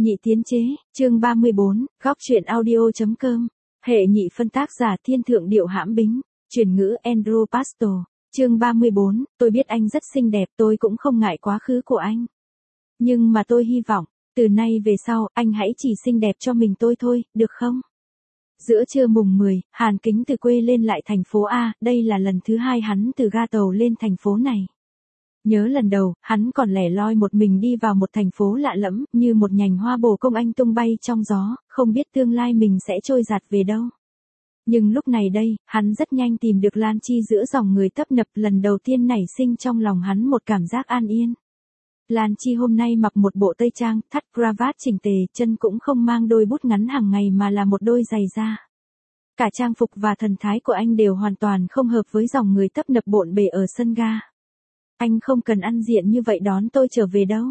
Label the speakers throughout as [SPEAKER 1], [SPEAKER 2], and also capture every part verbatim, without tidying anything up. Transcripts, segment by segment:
[SPEAKER 1] Nhị tiến chế, chương ba mươi bốn, góc truyện audio.com, hệ nhị phân tác giả thiên thượng điệu hãm bính, chuyển ngữ Andrew Pastor, chương ba mươi bốn, tôi biết anh rất xinh đẹp, tôi cũng không ngại quá khứ của anh. Nhưng mà tôi hy vọng, từ nay về sau, anh hãy chỉ xinh đẹp cho mình tôi thôi, được không? Giữa trưa mùng mười, Hàn Kính từ quê lên lại thành phố A, đây là lần thứ hai hắn từ ga tàu lên thành phố này. Nhớ lần đầu, hắn còn lẻ loi một mình đi vào một thành phố lạ lẫm, như một nhành hoa bồ công anh tung bay trong gió, không biết tương lai mình sẽ trôi dạt về đâu. Nhưng lúc này đây, hắn rất nhanh tìm được Lan Chi giữa dòng người tấp nập, lần đầu tiên nảy sinh trong lòng hắn một cảm giác an yên. Lan Chi hôm nay mặc một bộ tây trang, thắt cravat chỉnh tề, chân cũng không mang đôi bút ngắn hàng ngày mà là một đôi giày da. Cả trang phục và thần thái của anh đều hoàn toàn không hợp với dòng người tấp nập bộn bề ở sân ga. Anh không cần ăn diện như vậy đón tôi trở về đâu.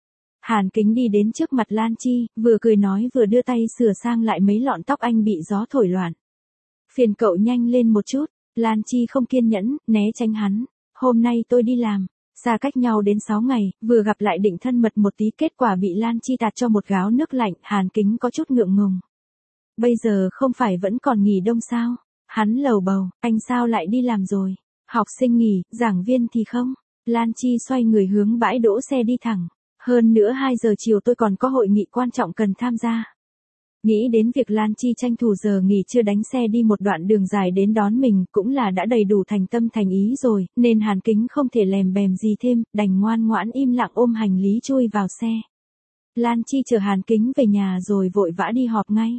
[SPEAKER 1] Hàn Kính đi đến trước mặt Lan Chi, vừa cười nói vừa đưa tay sửa sang lại mấy lọn tóc anh bị gió thổi loạn. Phiền cậu nhanh lên một chút, Lan Chi không kiên nhẫn, né tránh hắn. Hôm nay tôi đi làm, xa cách nhau đến sáu ngày, vừa gặp lại định thân mật một tí, kết quả bị Lan Chi tạt cho một gáo nước lạnh, Hàn Kính có chút ngượng ngùng. Bây giờ không phải vẫn còn nghỉ đông sao? Hắn lầu bầu, anh sao lại đi làm rồi? Học sinh nghỉ, giảng viên thì không? Lan Chi xoay người hướng bãi đỗ xe đi thẳng. Hơn nữa hai giờ chiều tôi còn có hội nghị quan trọng cần tham gia. Nghĩ đến việc Lan Chi tranh thủ giờ nghỉ trưa đánh xe đi một đoạn đường dài đến đón mình cũng là đã đầy đủ thành tâm thành ý rồi, nên Hàn Kính không thể lèm bèm gì thêm, đành ngoan ngoãn im lặng ôm hành lý chui vào xe. Lan Chi chờ Hàn Kính về nhà rồi vội vã đi họp ngay.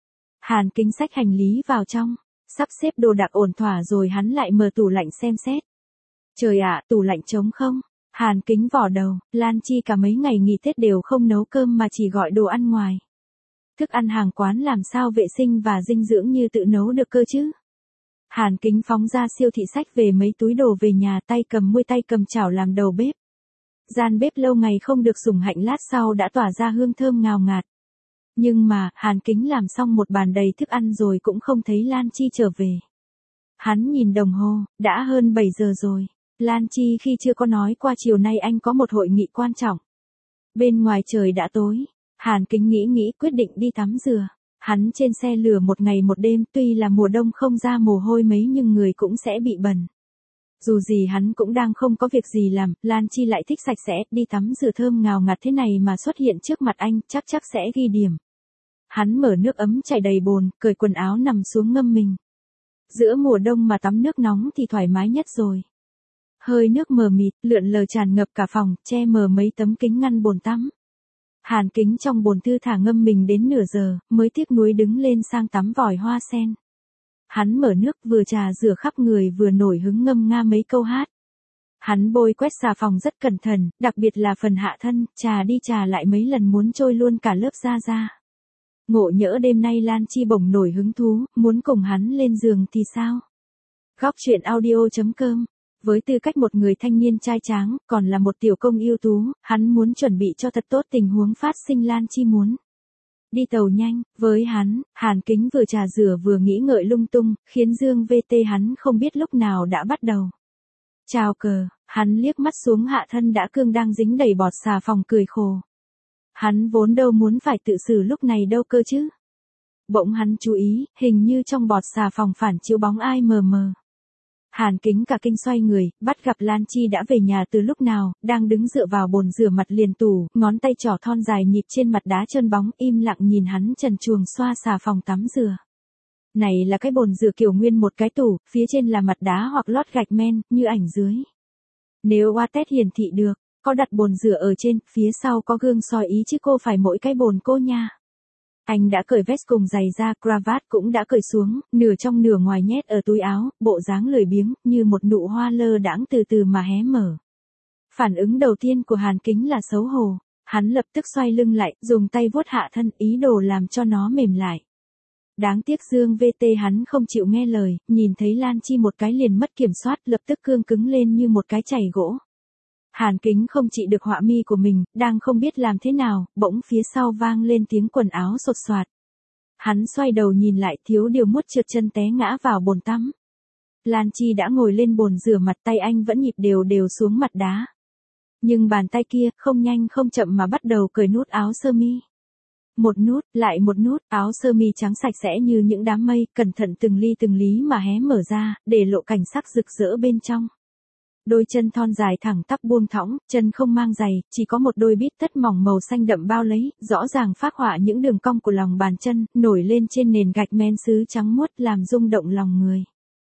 [SPEAKER 1] Hàn Kính xách hành lý vào trong, sắp xếp đồ đạc ổn thỏa rồi hắn lại mở tủ lạnh xem xét. Trời ạ, tủ lạnh trống không? Hàn Kính vỏ đầu, Lan Chi cả mấy ngày nghỉ Tết đều không nấu cơm mà chỉ gọi đồ ăn ngoài. Thức ăn hàng quán làm sao vệ sinh và dinh dưỡng như tự nấu được cơ chứ? Hàn Kính phóng ra siêu thị xách về mấy túi đồ về nhà, tay cầm muôi tay cầm chảo làm đầu bếp. Gian bếp lâu ngày không được dùng hạnh lát sau đã tỏa ra hương thơm ngào ngạt. Nhưng mà, Hàn Kính làm xong một bàn đầy thức ăn rồi cũng không thấy Lan Chi trở về. Hắn nhìn đồng hồ, đã hơn bảy giờ rồi. Lan Chi khi chưa có nói qua chiều nay anh có một hội nghị quan trọng. Bên ngoài trời đã tối, Hàn Kính nghĩ nghĩ quyết định đi tắm rửa. Hắn trên xe lửa một ngày một đêm, tuy là mùa đông không ra mồ hôi mấy nhưng người cũng sẽ bị bẩn. Dù gì hắn cũng đang không có việc gì làm, Lan Chi lại thích sạch sẽ, đi tắm rửa thơm ngào ngạt thế này mà xuất hiện trước mặt anh, chắc chắc sẽ ghi điểm. Hắn mở nước ấm chảy đầy bồn, cởi quần áo nằm xuống ngâm mình. Giữa mùa đông mà tắm nước nóng thì thoải mái nhất rồi. Hơi nước mờ mịt, lượn lờ tràn ngập cả phòng, che mờ mấy tấm kính ngăn bồn tắm. Hàn Kính trong bồn thư thả ngâm mình đến nửa giờ, mới tiếc nuối đứng lên sang tắm vòi hoa sen. Hắn mở nước vừa trà rửa khắp người vừa nổi hứng ngâm nga mấy câu hát. Hắn bôi quét xà phòng rất cẩn thận, đặc biệt là phần hạ thân, trà đi trà lại mấy lần muốn trôi luôn cả lớp da da. Ngộ nhỡ đêm nay Lan Chi bỗng nổi hứng thú, muốn cùng hắn lên giường thì sao? Góc truyện audio.com. Với tư cách một người thanh niên trai tráng, còn là một tiểu công ưu tú, hắn muốn chuẩn bị cho thật tốt tình huống phát sinh Lan Chi muốn đi tàu nhanh. Với hắn, Hàn Kính vừa trà rửa vừa nghĩ ngợi lung tung, khiến Dương vê tê hắn không biết lúc nào đã bắt đầu. Chào cờ, hắn liếc mắt xuống hạ thân đã cương đang dính đầy bọt xà phòng cười khổ. Hắn vốn đâu muốn phải tự xử lúc này đâu cơ chứ. Bỗng hắn chú ý, hình như trong bọt xà phòng phản chiếu bóng ai mờ mờ. Hàn Kính cả kinh xoay người, bắt gặp Lan Chi đã về nhà từ lúc nào, đang đứng dựa vào bồn rửa mặt liền tủ, ngón tay trỏ thon dài nhịp trên mặt đá trơn bóng, im lặng nhìn hắn trần truồng xoa xà phòng tắm rửa. Này là cái bồn rửa kiểu nguyên một cái tủ, phía trên là mặt đá hoặc lót gạch men, như ảnh dưới. Nếu qua test hiển thị được, có đặt bồn rửa ở trên, phía sau có gương soi ý chứ cô phải mỗi cái bồn cô nha. Anh đã cởi vest cùng giày da, cravat cũng đã cởi xuống, nửa trong nửa ngoài nhét ở túi áo, bộ dáng lười biếng, như một nụ hoa lơ đãng từ từ mà hé mở. Phản ứng đầu tiên của Hàn Kính là xấu hổ, hắn lập tức xoay lưng lại, dùng tay vuốt hạ thân, ý đồ làm cho nó mềm lại. Đáng tiếc Dương vê tê hắn không chịu nghe lời, nhìn thấy Lan Chi một cái liền mất kiểm soát, lập tức cương cứng lên như một cái chày gỗ. Hàn Kính không trị được họa mi của mình, đang không biết làm thế nào, bỗng phía sau vang lên tiếng quần áo sột soạt. Hắn xoay đầu nhìn lại, thiếu điều muốt trượt chân té ngã vào bồn tắm. Lan Chi đã ngồi lên bồn rửa mặt, tay anh vẫn nhịp đều đều xuống mặt đá. Nhưng bàn tay kia, không nhanh không chậm mà bắt đầu cởi nút áo sơ mi. Một nút, lại một nút, áo sơ mi trắng sạch sẽ như những đám mây, cẩn thận từng ly từng lý mà hé mở ra, để lộ cảnh sắc rực rỡ bên trong. Đôi chân thon dài thẳng tắp buông thõng, chân không mang giày, chỉ có một đôi bít tất mỏng màu xanh đậm bao lấy, rõ ràng phác họa những đường cong của lòng bàn chân, nổi lên trên nền gạch men sứ trắng muốt làm rung động lòng người.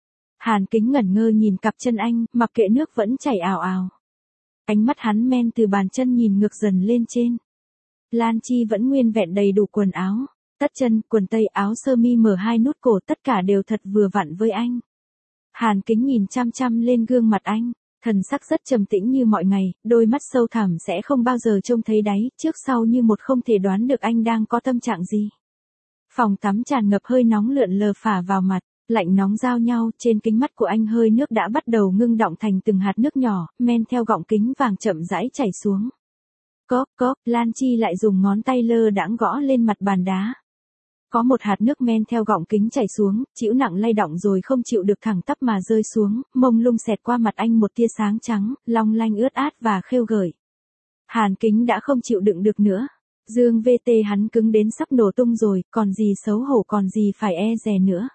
[SPEAKER 1] Hàn Kính ngẩn ngơ nhìn cặp chân anh, mặc kệ nước vẫn chảy ào ào. Ánh mắt hắn men từ bàn chân nhìn ngược dần lên trên. Lan Chi vẫn nguyên vẹn đầy đủ quần áo, tất chân, quần tây, áo sơ mi mở hai nút cổ, tất cả đều thật vừa vặn với anh. Hàn Kính nhìn chăm chăm lên gương mặt anh, thần sắc rất trầm tĩnh như mọi ngày, đôi mắt sâu thẳm sẽ không bao giờ trông thấy đáy, trước sau như một không thể đoán được anh đang có tâm trạng gì. Phòng tắm tràn ngập hơi nóng lượn lờ phả vào mặt, lạnh nóng giao nhau, trên kính mắt của anh hơi nước đã bắt đầu ngưng đọng thành từng hạt nước nhỏ, men theo gọng kính vàng chậm rãi chảy xuống. Cóp cóp, Lan Chi lại dùng ngón tay lơ đãng gõ lên mặt bàn đá. Có một hạt nước men theo gọng kính chảy xuống, chịu nặng lay động rồi không chịu được thẳng tắp mà rơi xuống, mông lung xẹt qua mặt anh một tia sáng trắng, long lanh ướt át và khêu gợi. Hàn Kính đã không chịu đựng được nữa. Dương vê tê hắn cứng đến sắp nổ tung rồi, còn gì xấu hổ còn gì phải e dè nữa.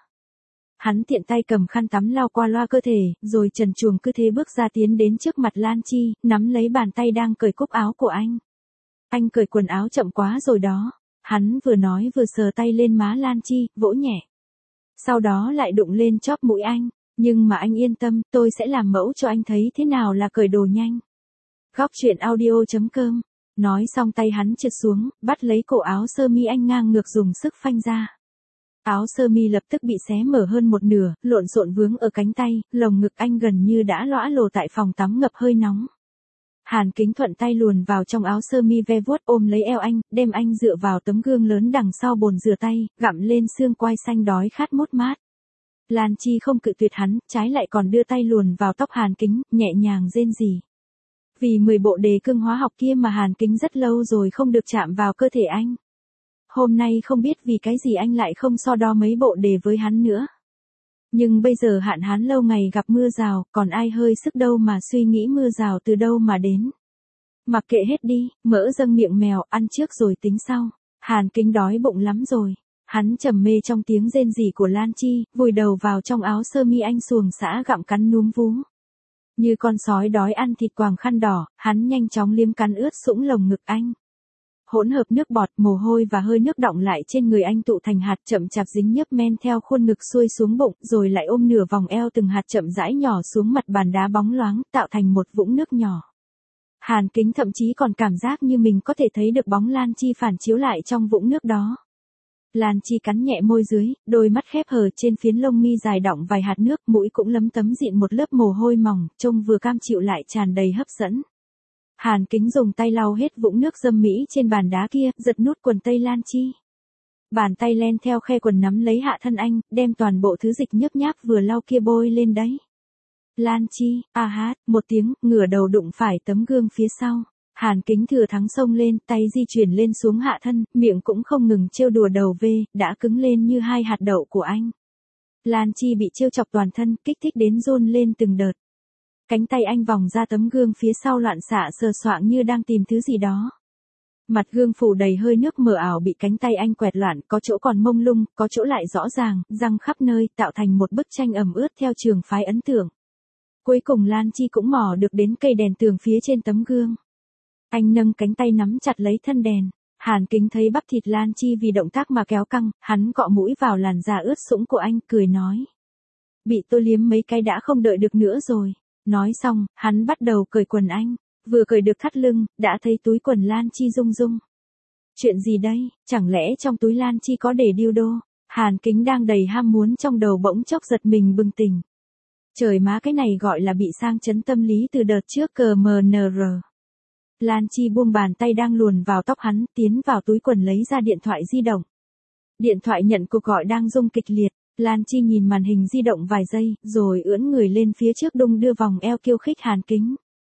[SPEAKER 1] Hắn tiện tay cầm khăn tắm lau qua loa cơ thể, rồi trần truồng cứ thế bước ra tiến đến trước mặt Lan Chi, nắm lấy bàn tay đang cởi cúc áo của anh. Anh cởi quần áo chậm quá rồi đó. Hắn vừa nói vừa sờ tay lên má Lan Chi, vỗ nhẹ. Sau đó lại đụng lên chóp mũi anh. Nhưng mà anh yên tâm, tôi sẽ làm mẫu cho anh thấy thế nào là cởi đồ nhanh. Góc truyện audio chấm com. Nói xong tay hắn trượt xuống, bắt lấy cổ áo sơ mi anh ngang ngược dùng sức phanh ra. Áo sơ mi lập tức bị xé mở hơn một nửa, lộn xộn vướng ở cánh tay, lồng ngực anh gần như đã lõa lồ tại phòng tắm ngập hơi nóng. Hàn Kính thuận tay luồn vào trong áo sơ mi ve vuốt ôm lấy eo anh, đem anh dựa vào tấm gương lớn đằng sau bồn rửa tay, gặm lên xương quai xanh đói khát mút mát. Lan Chi không cự tuyệt hắn, trái lại còn đưa tay luồn vào tóc Hàn Kính, nhẹ nhàng rên rỉ. Vì mười bộ đề cương hóa học kia mà Hàn Kính rất lâu rồi không được chạm vào cơ thể anh. Hôm nay không biết vì cái gì anh lại không so đo mấy bộ đề với hắn nữa. Nhưng bây giờ hạn hán lâu ngày gặp mưa rào, còn ai hơi sức đâu mà suy nghĩ mưa rào từ đâu mà đến. Mặc kệ hết đi, mỡ dâng miệng mèo, ăn trước rồi tính sau. Hàn Kính đói bụng lắm rồi. Hắn trầm mê trong tiếng rên rỉ của Lan Chi, vùi đầu vào trong áo sơ mi anh xuồng xã gặm cắn núm vú. Như con sói đói ăn thịt quàng khăn đỏ, hắn nhanh chóng liếm cắn ướt sũng lồng ngực anh. Hỗn hợp nước bọt, mồ hôi và hơi nước đọng lại trên người anh tụ thành hạt chậm chạp dính nhớp men theo khuôn ngực xuôi xuống bụng, rồi lại ôm nửa vòng eo từng hạt chậm rãi nhỏ xuống mặt bàn đá bóng loáng, tạo thành một vũng nước nhỏ. Hàn Kính thậm chí còn cảm giác như mình có thể thấy được bóng Lan Chi phản chiếu lại trong vũng nước đó. Lan Chi cắn nhẹ môi dưới, đôi mắt khép hờ trên phiến lông mi dài đọng vài hạt nước, mũi cũng lấm tấm dịn một lớp mồ hôi mỏng, trông vừa cam chịu lại tràn đầy hấp dẫn. Hàn Kính dùng tay lau hết vũng nước dâm mỹ trên bàn đá kia, giật nút quần tây Lan Chi. Bàn tay len theo khe quần nắm lấy hạ thân anh, đem toàn bộ thứ dịch nhớp nháp vừa lau kia bôi lên đấy. Lan Chi, a hát, một tiếng, ngửa đầu đụng phải tấm gương phía sau. Hàn Kính thừa thắng xông lên, tay di chuyển lên xuống hạ thân, miệng cũng không ngừng trêu đùa đầu về, đã cứng lên như hai hạt đậu của anh. Lan Chi bị trêu chọc toàn thân, kích thích đến run lên từng đợt. Cánh tay anh vòng ra tấm gương phía sau loạn xạ sờ soạng như đang tìm thứ gì đó. Mặt gương phủ đầy hơi nước mờ ảo bị cánh tay anh quẹt loạn, có chỗ còn mông lung, có chỗ lại rõ ràng, răng khắp nơi, tạo thành một bức tranh ẩm ướt theo trường phái ấn tượng. Cuối cùng Lan Chi cũng mò được đến cây đèn tường phía trên tấm gương. Anh nâng cánh tay nắm chặt lấy thân đèn. Hàn Kính thấy bắp thịt Lan Chi vì động tác mà kéo căng, hắn cọ mũi vào làn da ướt sũng của anh, cười nói. Bị tôi liếm mấy cái đã không đợi được nữa rồi. Nói xong, hắn bắt đầu cởi quần anh. Vừa cởi được thắt lưng, đã thấy túi quần Lan Chi rung rung. Chuyện gì đây, chẳng lẽ trong túi Lan Chi có để dildo? Hàn Kính đang đầy ham muốn trong đầu bỗng chốc giật mình bừng tỉnh. Trời má, cái này gọi là bị sang chấn tâm lý từ đợt trước cờ mờ nờ rờ. Lan Chi buông bàn tay đang luồn vào tóc hắn, tiến vào túi quần lấy ra điện thoại di động. Điện thoại nhận cuộc gọi đang rung kịch liệt. Lan Chi nhìn màn hình di động vài giây, rồi ưỡn người lên phía trước đung đưa vòng eo khiêu khích Hàn Kính.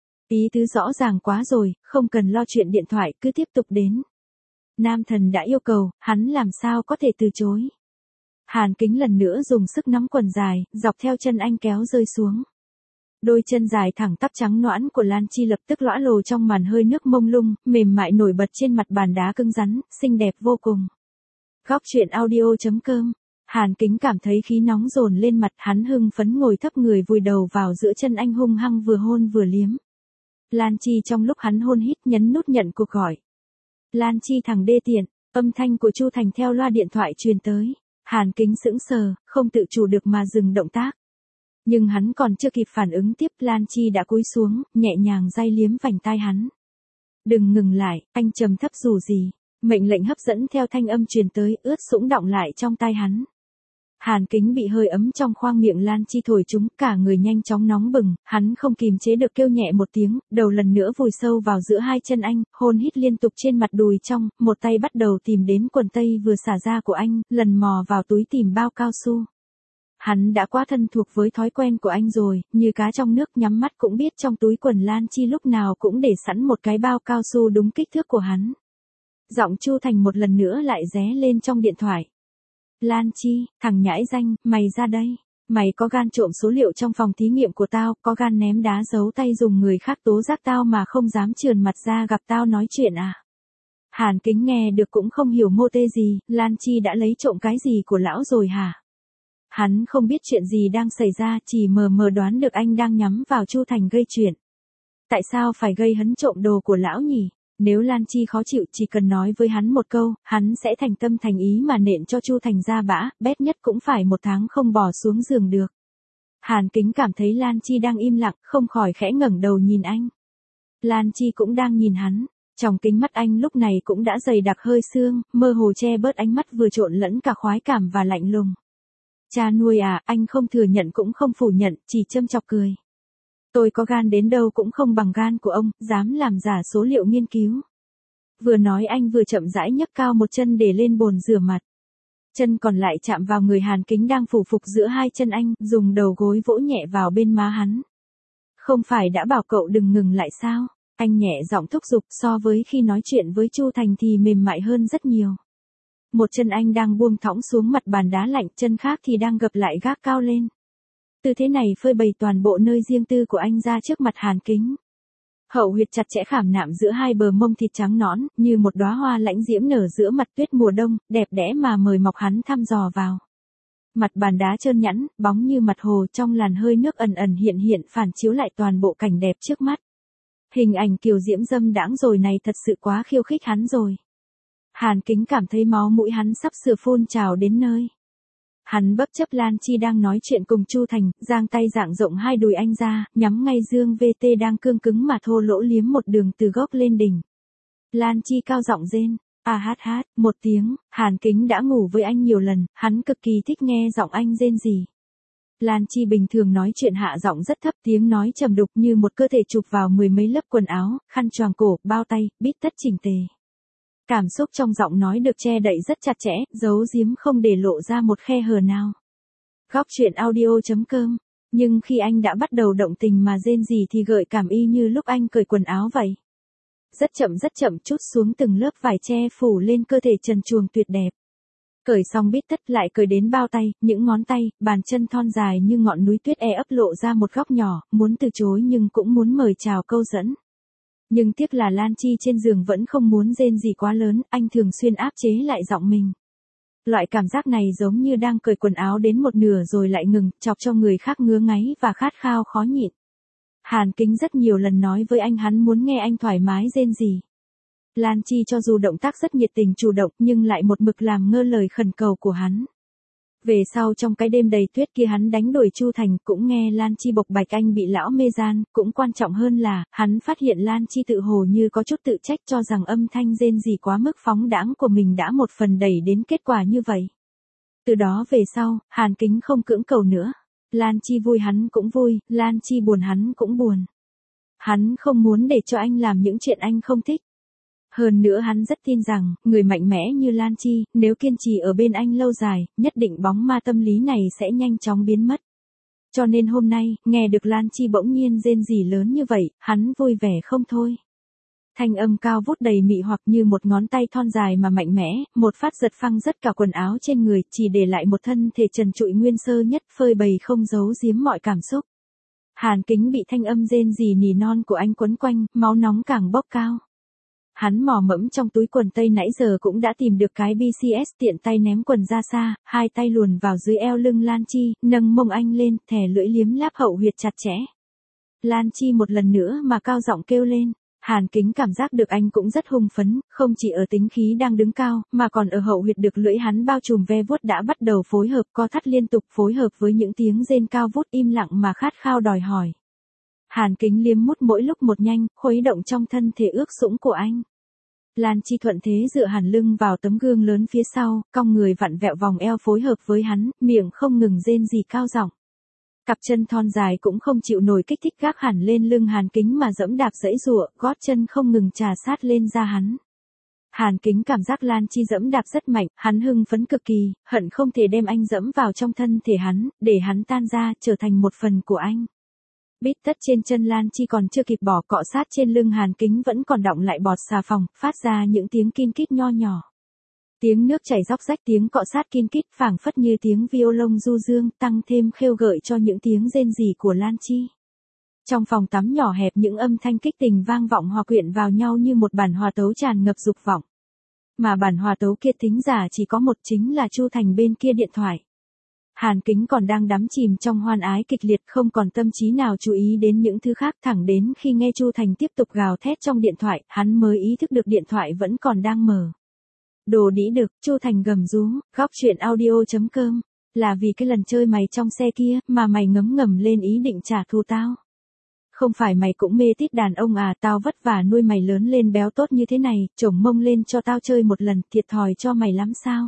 [SPEAKER 1] Ý tứ rõ ràng quá rồi, không cần lo chuyện điện thoại, cứ tiếp tục đến. Nam thần đã yêu cầu, hắn làm sao có thể từ chối. Hàn Kính lần nữa dùng sức nắm quần dài, dọc theo chân anh kéo rơi xuống. Đôi chân dài thẳng tắp trắng nõn của Lan Chi lập tức lõa lồ trong màn hơi nước mông lung, mềm mại nổi bật trên mặt bàn đá cứng rắn, xinh đẹp vô cùng. Góc truyện audio chấm com. Hàn Kính cảm thấy khí nóng dồn lên mặt, hắn hưng phấn ngồi thấp người vùi đầu vào giữa chân anh hung hăng vừa hôn vừa liếm. Lan Chi trong lúc hắn hôn hít nhấn nút nhận cuộc gọi. Lan Chi thằng đê tiện, âm thanh của Chu Thành theo loa điện thoại truyền tới. Hàn Kính sững sờ, không tự chủ được mà dừng động tác. Nhưng hắn còn chưa kịp phản ứng tiếp, Lan Chi đã cúi xuống, nhẹ nhàng day liếm vành tai hắn. Đừng ngừng lại, anh trầm thấp dù gì. Mệnh lệnh hấp dẫn theo thanh âm truyền tới, ướt sũng đọng lại trong tai hắn. Hàn Kính bị hơi ấm trong khoang miệng Lan Chi thổi trúng, cả người nhanh chóng nóng bừng, hắn không kìm chế được kêu nhẹ một tiếng, đầu lần nữa vùi sâu vào giữa hai chân anh, hôn hít liên tục trên mặt đùi trong, một tay bắt đầu tìm đến quần tây vừa xả ra của anh, lần mò vào túi tìm bao cao su. Hắn đã quá thân thuộc với thói quen của anh rồi, như cá trong nước, nhắm mắt cũng biết trong túi quần Lan Chi lúc nào cũng để sẵn một cái bao cao su đúng kích thước của hắn. Giọng Chu Thành một lần nữa lại ré lên trong điện thoại. Lan Chi, thằng nhãi danh, mày ra đây. Mày có gan trộm số liệu trong phòng thí nghiệm của tao, có gan ném đá giấu tay dùng người khác tố giác tao mà không dám trườn mặt ra gặp tao nói chuyện à? Hàn Kính nghe được cũng không hiểu mô tê gì, Lan Chi đã lấy trộm cái gì của lão rồi hả? Hắn không biết chuyện gì đang xảy ra, chỉ mờ mờ đoán được anh đang nhắm vào Chu Thành gây chuyện. Tại sao phải gây hấn trộm đồ của lão nhỉ? Nếu Lan Chi khó chịu chỉ cần nói với hắn một câu, hắn sẽ thành tâm thành ý mà nện cho Chu Thành ra bã, bét nhất cũng phải một tháng không bỏ xuống giường được. Hàn Kính cảm thấy Lan Chi đang im lặng, không khỏi khẽ ngẩng đầu nhìn anh. Lan Chi cũng đang nhìn hắn, trong kính mắt anh lúc này cũng đã dày đặc hơi sương, mơ hồ che bớt ánh mắt vừa trộn lẫn cả khoái cảm và lạnh lùng. Cha nuôi à, anh không thừa nhận cũng không phủ nhận, chỉ châm chọc cười. Tôi có gan đến đâu cũng không bằng gan của ông, dám làm giả số liệu nghiên cứu. Vừa nói anh vừa chậm rãi nhấc cao một chân để lên bồn rửa mặt. Chân còn lại chạm vào người Hàn Kính đang phủ phục giữa hai chân anh, dùng đầu gối vỗ nhẹ vào bên má hắn. Không phải đã bảo cậu đừng ngừng lại sao? Anh nhẹ giọng thúc giục, so với khi nói chuyện với Chu Thành thì mềm mại hơn rất nhiều. Một chân anh đang buông thõng xuống mặt bàn đá lạnh, chân khác thì đang gập lại gác cao lên. Tư thế này phơi bày toàn bộ nơi riêng tư của anh ra trước mặt Hàn Kính. Hậu huyệt chặt chẽ khảm nạm giữa hai bờ mông thịt trắng nõn, như một đóa hoa lãnh diễm nở giữa mặt tuyết mùa đông, đẹp đẽ mà mời mọc hắn thăm dò vào. Mặt bàn đá trơn nhẵn, bóng như mặt hồ, trong làn hơi nước ẩn ẩn hiện hiện phản chiếu lại toàn bộ cảnh đẹp trước mắt. Hình ảnh kiều diễm dâm đãng rồi này thật sự quá khiêu khích hắn rồi. Hàn Kính cảm thấy máu mũi hắn sắp sửa phun trào đến nơi. Hắn bất chấp Lan Chi đang nói chuyện cùng Chu Thành, giang tay giãng rộng hai đùi anh ra, nhắm ngay Dương vê tê đang cương cứng mà thô lỗ liếm một đường từ gốc lên đỉnh. Lan Chi cao giọng rên, a hát hát, một tiếng, Hàn Kính đã ngủ với anh nhiều lần, hắn cực kỳ thích nghe giọng anh rên rỉ. Lan Chi bình thường nói chuyện hạ giọng rất thấp, tiếng nói trầm đục như một cơ thể chụp vào mười mấy lớp quần áo, khăn choàng cổ, bao tay, bít tất chỉnh tề. Cảm xúc trong giọng nói được che đậy rất chặt chẽ, giấu giếm không để lộ ra một khe hở nào. Góc truyện audio chấm com. Nhưng khi anh đã bắt đầu động tình mà rên rỉ thì gợi cảm y như lúc anh cởi quần áo vậy. Rất chậm rất chậm trút xuống từng lớp vải che phủ lên cơ thể trần truồng tuyệt đẹp. Cởi xong bít tất lại cởi đến bao tay, những ngón tay, bàn chân thon dài như ngọn núi tuyết e ấp lộ ra một góc nhỏ, muốn từ chối nhưng cũng muốn mời chào câu dẫn. Nhưng tiếc là Lan Chi trên giường vẫn không muốn rên gì quá lớn, anh thường xuyên áp chế lại giọng mình. Loại cảm giác này giống như đang cởi quần áo đến một nửa rồi lại ngừng, chọc cho người khác ngứa ngáy và khát khao khó nhịn. Hàn Kính rất nhiều lần nói với anh hắn muốn nghe anh thoải mái rên gì. Lan Chi cho dù động tác rất nhiệt tình chủ động nhưng lại một mực làm ngơ lời khẩn cầu của hắn. Về sau trong cái đêm đầy tuyết kia hắn đánh đuổi Chu Thành, cũng nghe Lan Chi bộc bạch anh bị lão mê gian, cũng quan trọng hơn là, hắn phát hiện Lan Chi tự hồ như có chút tự trách cho rằng âm thanh rên rỉ quá mức phóng đãng của mình đã một phần đẩy đến kết quả như vậy. Từ đó về sau, Hàn Kính không cưỡng cầu nữa. Lan Chi vui hắn cũng vui, Lan Chi buồn hắn cũng buồn. Hắn không muốn để cho anh làm những chuyện anh không thích. Hơn nữa hắn rất tin rằng, người mạnh mẽ như Lan Chi, nếu kiên trì ở bên anh lâu dài, nhất định bóng ma tâm lý này sẽ nhanh chóng biến mất. Cho nên hôm nay, nghe được Lan Chi bỗng nhiên rên rỉ lớn như vậy, hắn vui vẻ không thôi. Thanh âm cao vút đầy mị hoặc như một ngón tay thon dài mà mạnh mẽ, một phát giật phăng rất cả quần áo trên người, chỉ để lại một thân thể trần trụi nguyên sơ nhất, phơi bày không giấu giếm mọi cảm xúc. Hàn Kính bị thanh âm rên rỉ nỉ non của anh quấn quanh, máu nóng càng bốc cao. Hắn mò mẫm trong túi quần tây nãy giờ cũng đã tìm được cái bê xê ét, tiện tay ném quần ra xa, hai tay luồn vào dưới eo lưng Lan Chi, nâng mông anh lên, thè lưỡi liếm láp hậu huyệt chặt chẽ. Lan Chi một lần nữa mà cao giọng kêu lên. Hàn Kính cảm giác được anh cũng rất hung phấn, không chỉ ở tính khí đang đứng cao, mà còn ở hậu huyệt được lưỡi hắn bao trùm ve vuốt đã bắt đầu phối hợp co thắt liên tục phối hợp với những tiếng rên cao vút im lặng mà khát khao đòi hỏi. Hàn Kính liếm mút mỗi lúc một nhanh, khuấy động trong thân thể ướt sũng của anh. Lan Chi thuận thế dựa hẳn lưng vào tấm gương lớn phía sau, cong người vặn vẹo vòng eo phối hợp với hắn, miệng không ngừng rên rỉ cao giọng. Cặp chân thon dài cũng không chịu nổi kích thích gác hẳn lên lưng Hàn Kính mà dẫm đạp giãy giụa, gót chân không ngừng trà sát lên da hắn. Hàn Kính cảm giác Lan Chi dẫm đạp rất mạnh, hắn hưng phấn cực kỳ, hận không thể đem anh dẫm vào trong thân thể hắn, để hắn tan ra, trở thành một phần của anh. Bít tất trên chân Lan Chi còn chưa kịp bỏ cọ sát trên lưng Hàn Kính vẫn còn đọng lại bọt xà phòng, phát ra những tiếng kin kít nho nhỏ. Tiếng nước chảy róc rách, tiếng cọ sát kin kít phảng phất như tiếng violon du dương, tăng thêm khêu gợi cho những tiếng rên rỉ của Lan Chi. Trong phòng tắm nhỏ hẹp những âm thanh kích tình vang vọng hòa quyện vào nhau như một bản hòa tấu tràn ngập dục vọng. Mà bản hòa tấu kia thính giả chỉ có một, chính là Chu Thành bên kia điện thoại. Hàn Kính còn đang đắm chìm trong hoan ái kịch liệt, không còn tâm trí nào chú ý đến những thứ khác, thẳng đến khi nghe Chu Thành tiếp tục gào thét trong điện thoại, hắn mới ý thức được điện thoại vẫn còn đang mở. Đồ đĩ đực, Chu Thành gầm rú, góc truyện audio chấm com, là vì cái lần chơi mày trong xe kia, mà mày ngấm ngầm lên ý định trả thù tao. Không phải mày cũng mê tít đàn ông à, tao vất vả nuôi mày lớn lên béo tốt như thế này, chổng mông lên cho tao chơi một lần, thiệt thòi cho mày lắm sao.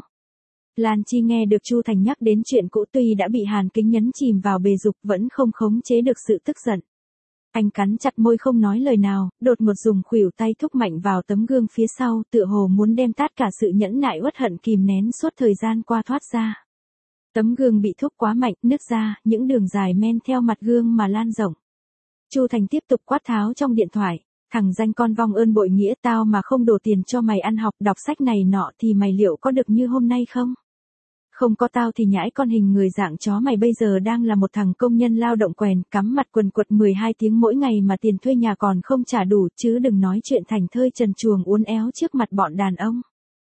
[SPEAKER 1] Lan Chi nghe được Chu Thành nhắc đến chuyện cũ, tuy đã bị Hàn Kính nhấn chìm vào bề dục vẫn không khống chế được sự tức giận. Anh cắn chặt môi không nói lời nào, đột ngột dùng khuỷu tay thúc mạnh vào tấm gương phía sau, tựa hồ muốn đem tất cả sự nhẫn nại uất hận kìm nén suốt thời gian qua thoát ra. Tấm gương bị thúc quá mạnh, nứt ra, những đường dài men theo mặt gương mà lan rộng. Chu Thành tiếp tục quát tháo trong điện thoại, thằng danh con vong ơn bội nghĩa, tao mà không đổ tiền cho mày ăn học, đọc sách này nọ thì mày liệu có được như hôm nay không? Không có tao thì nhãi con hình người dạng chó mày bây giờ đang là một thằng công nhân lao động quèn, cắm mặt quần quật mười hai tiếng mỗi ngày mà tiền thuê nhà còn không trả đủ, chứ đừng nói chuyện thành thơi trần truồng uốn éo trước mặt bọn đàn ông.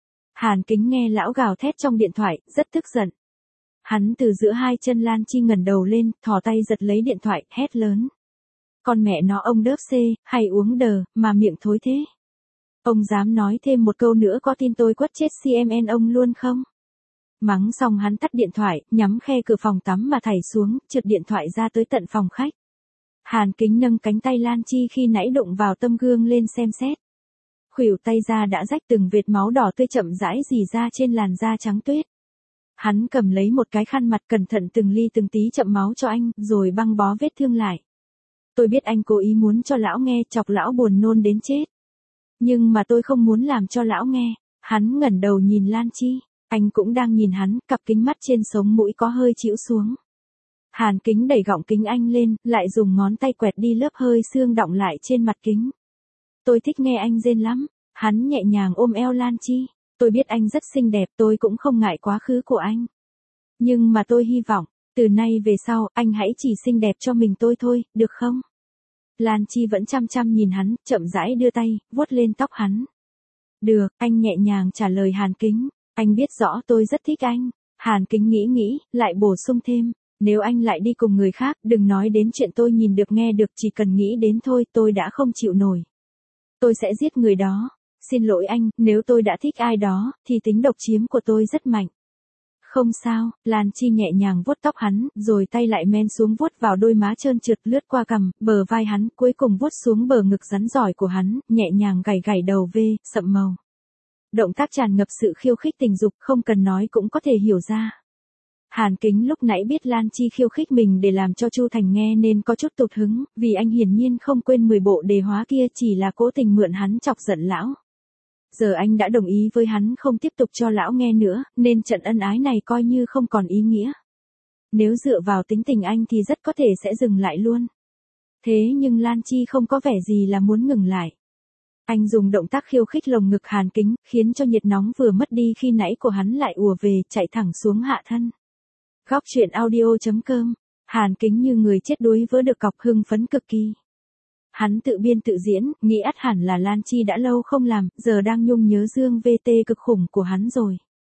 [SPEAKER 1] Hàn Kính nghe lão gào thét trong điện thoại, rất tức giận. Hắn từ giữa hai chân Lan Chi ngẩng đầu lên, thò tay giật lấy điện thoại, hét lớn. Con mẹ nó ông đớp xê, hay uống đờ, mà miệng thối thế. Ông dám nói thêm một câu nữa có tin tôi quất chết xê em en ông luôn không? Mắng xong hắn tắt điện thoại, nhắm khe cửa phòng tắm mà thảy xuống, trượt điện thoại ra tới tận phòng khách. Hàn Kính nâng cánh tay Lan Chi khi nãy đụng vào tấm gương lên xem xét. Khuỷu tay ra đã rách từng vệt máu đỏ tươi chậm rãi rỉ ra trên làn da trắng tuyết. Hắn cầm lấy một cái khăn mặt cẩn thận từng ly từng tí chậm máu cho anh, rồi băng bó vết thương lại. Tôi biết anh cố ý muốn cho lão nghe, chọc lão buồn nôn đến chết. Nhưng mà tôi không muốn làm cho lão nghe. Hắn ngẩng đầu nhìn Lan Chi. Anh cũng đang nhìn hắn, cặp kính mắt trên sống mũi có hơi chĩu xuống. Hàn Kính đẩy gọng kính anh lên, lại dùng ngón tay quẹt đi lớp hơi xương đọng lại trên mặt kính. Tôi thích nghe anh rên lắm. Hắn nhẹ nhàng ôm eo Lan Chi. Tôi biết anh rất xinh đẹp, tôi cũng không ngại quá khứ của anh. Nhưng mà tôi hy vọng, từ nay về sau, anh hãy chỉ xinh đẹp cho mình tôi thôi, được không? Lan Chi vẫn chăm chăm nhìn hắn, chậm rãi đưa tay, vuốt lên tóc hắn. Được, anh nhẹ nhàng trả lời Hàn Kính. Anh biết rõ tôi rất thích anh. Hàn Kính nghĩ nghĩ, lại bổ sung thêm. Nếu anh lại đi cùng người khác, đừng nói đến chuyện tôi nhìn được nghe được, chỉ cần nghĩ đến thôi, tôi đã không chịu nổi. Tôi sẽ giết người đó. Xin lỗi anh, nếu tôi đã thích ai đó, thì tính độc chiếm của tôi rất mạnh. Không sao, Lan Chi nhẹ nhàng vuốt tóc hắn, rồi tay lại men xuống vuốt vào đôi má trơn trượt lướt qua cằm, bờ vai hắn, cuối cùng vuốt xuống bờ ngực rắn giỏi của hắn, nhẹ nhàng gảy gảy đầu vê, sậm màu. Động tác tràn ngập sự khiêu khích tình dục, không cần nói cũng có thể hiểu ra. Hàn Kính lúc nãy biết Lan Chi khiêu khích mình để làm cho Chu Thành nghe nên có chút tụt hứng, vì anh hiển nhiên không quên mười bộ đề hóa kia, chỉ là cố tình mượn hắn chọc giận lão. Giờ anh đã đồng ý với hắn không tiếp tục cho lão nghe nữa, nên trận ân ái này coi như không còn ý nghĩa. Nếu dựa vào tính tình anh thì rất có thể sẽ dừng lại luôn. Thế nhưng Lan Chi không có vẻ gì là muốn ngừng lại. Anh dùng động tác khiêu khích lồng ngực Hàn Kính, khiến cho nhiệt nóng vừa mất đi khi nãy của hắn lại ùa về, chạy thẳng xuống hạ thân. Góc truyện audio chấm com Hàn Kính như người chết đuối vỡ được cọc, hưng phấn cực kỳ. Hắn tự biên tự diễn, nghĩ ắt hẳn là Lan Chi đã lâu không làm, giờ đang nhung nhớ Dương vê tê cực khủng của hắn rồi.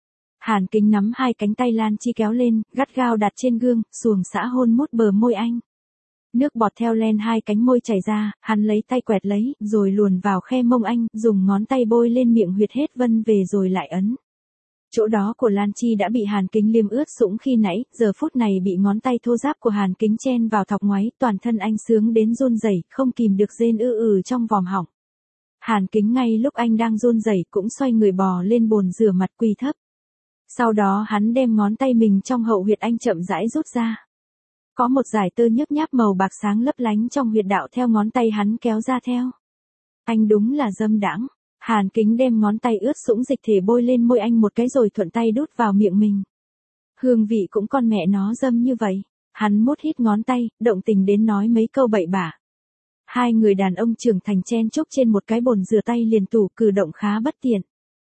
[SPEAKER 1] Hàn Kính nắm hai cánh tay Lan Chi kéo lên, gắt gao đặt trên gương, xuồng xã hôn mút bờ môi anh. Nước bọt theo len hai cánh môi chảy ra, hắn lấy tay quẹt lấy, rồi luồn vào khe mông anh, dùng ngón tay bôi lên miệng huyệt hết vân về rồi lại ấn. Chỗ đó của Lan Chi đã bị Hàn Kính liêm ướt sũng khi nãy, giờ phút này bị ngón tay thô ráp của Hàn Kính chen vào thọc ngoáy, toàn thân anh sướng đến run rẩy, không kìm được rên ư ừ trong vòm họng. Hàn Kính ngay lúc anh đang run rẩy cũng xoay người bò lên bồn rửa mặt quỳ thấp. Sau đó hắn đem ngón tay mình trong hậu huyệt anh chậm rãi rút ra. Có một dải tơ nhấp nháp màu bạc sáng lấp lánh trong huyệt đạo theo ngón tay hắn kéo ra theo. Anh đúng là dâm đãng. Hàn Kính đem ngón tay ướt sũng dịch thể bôi lên môi anh một cái rồi thuận tay đút vào miệng mình. Hương vị cũng con mẹ nó dâm như vậy. Hắn mút hít ngón tay, động tình đến nói mấy câu bậy bạ. Hai người đàn ông trưởng thành chen chúc trên một cái bồn rửa tay liền tủ, cử động khá bất tiện.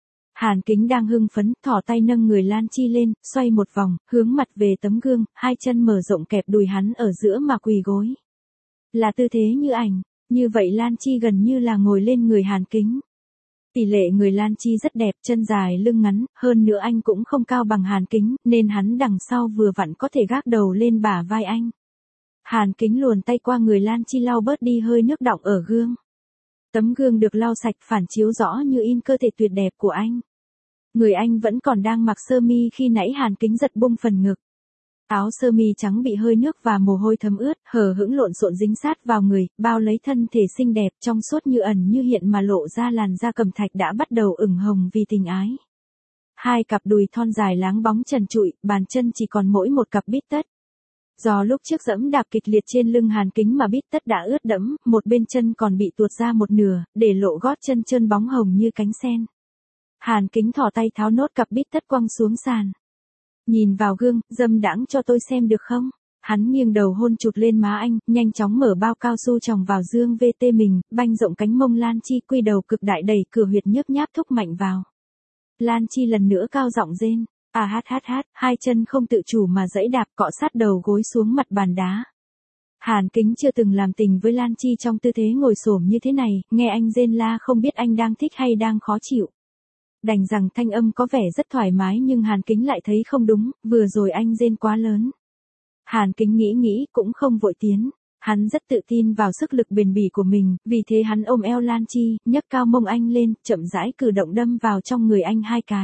[SPEAKER 1] Hàn Kính đang hưng phấn, thỏ tay nâng người Lan Chi lên, xoay một vòng, hướng mặt về tấm gương, hai chân mở rộng kẹp đùi hắn ở giữa mà quỳ gối. Là tư thế như ảnh, như vậy Lan Chi gần như là ngồi lên người Hàn Kính. Tỷ lệ người Lan Chi rất đẹp, chân dài lưng ngắn, hơn nữa anh cũng không cao bằng Hàn Kính, nên hắn đằng sau vừa vặn có thể gác đầu lên bả vai anh. Hàn Kính luồn tay qua người Lan Chi lau bớt đi hơi nước đọng ở gương. Tấm gương được lau sạch phản chiếu rõ như in cơ thể tuyệt đẹp của anh. Người anh vẫn còn đang mặc sơ mi khi nãy Hàn Kính giật bung phần ngực. Áo sơ mi trắng bị hơi nước và mồ hôi thấm ướt, hờ hững lộn xộn dính sát vào người, bao lấy thân thể xinh đẹp trong suốt như ẩn như hiện mà lộ ra làn da cẩm thạch đã bắt đầu ửng hồng vì tình ái. Hai cặp đùi thon dài láng bóng trần trụi, bàn chân chỉ còn mỗi một cặp bít tất. Do lúc trước dẫm đạp kịch liệt trên lưng Hàn Kính mà bít tất đã ướt đẫm, một bên chân còn bị tuột ra một nửa, để lộ gót chân trơn bóng hồng như cánh sen. Hàn Kính thò tay tháo nốt cặp bít tất quăng xuống sàn. Nhìn vào gương, dâm đãng cho tôi xem được không? Hắn nghiêng đầu hôn chụt lên má anh, nhanh chóng mở bao cao su tròng vào Dương vê tê mình, banh rộng cánh mông Lan Chi quy đầu cực đại đẩy cửa huyệt nhấp nháp thúc mạnh vào. Lan Chi lần nữa cao giọng rên, à hát hát hát, hai chân không tự chủ mà giẫy đạp cọ sát đầu gối xuống mặt bàn đá. Hàn Kính chưa từng làm tình với Lan Chi trong tư thế ngồi xổm như thế này, nghe anh rên la không biết anh đang thích hay đang khó chịu. Đành rằng thanh âm có vẻ rất thoải mái nhưng Hàn Kính lại thấy không đúng, vừa rồi anh rên quá lớn. Hàn Kính nghĩ nghĩ cũng không vội tiến, hắn rất tự tin vào sức lực bền bỉ của mình, vì thế hắn ôm eo Lan Chi, nhấc cao mông anh lên, chậm rãi cử động đâm vào trong người anh hai cái.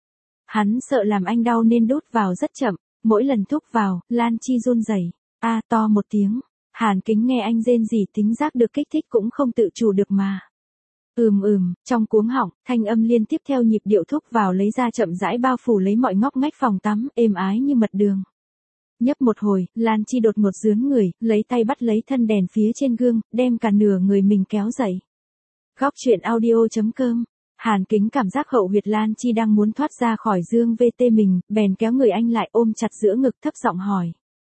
[SPEAKER 1] Hắn sợ làm anh đau nên đút vào rất chậm, mỗi lần thúc vào, Lan Chi run rẩy, a to một tiếng. Hàn Kính nghe anh rên rỉ tính giác được kích thích cũng không tự chủ được mà. Ừm ừm, trong cuống họng, thanh âm liên tiếp theo nhịp điệu thúc vào lấy ra chậm rãi bao phủ lấy mọi ngóc ngách phòng tắm, êm ái như mật đường. Nhấp một hồi, Lan Chi đột ngột dướn người, lấy tay bắt lấy thân đèn phía trên gương, đem cả nửa người mình kéo dậy. Góc truyện audio chấm com. Hàn Kính cảm giác hậu huyệt Lan Chi đang muốn thoát ra khỏi Dương vê tê mình, bèn kéo người anh lại ôm chặt giữa ngực thấp giọng hỏi.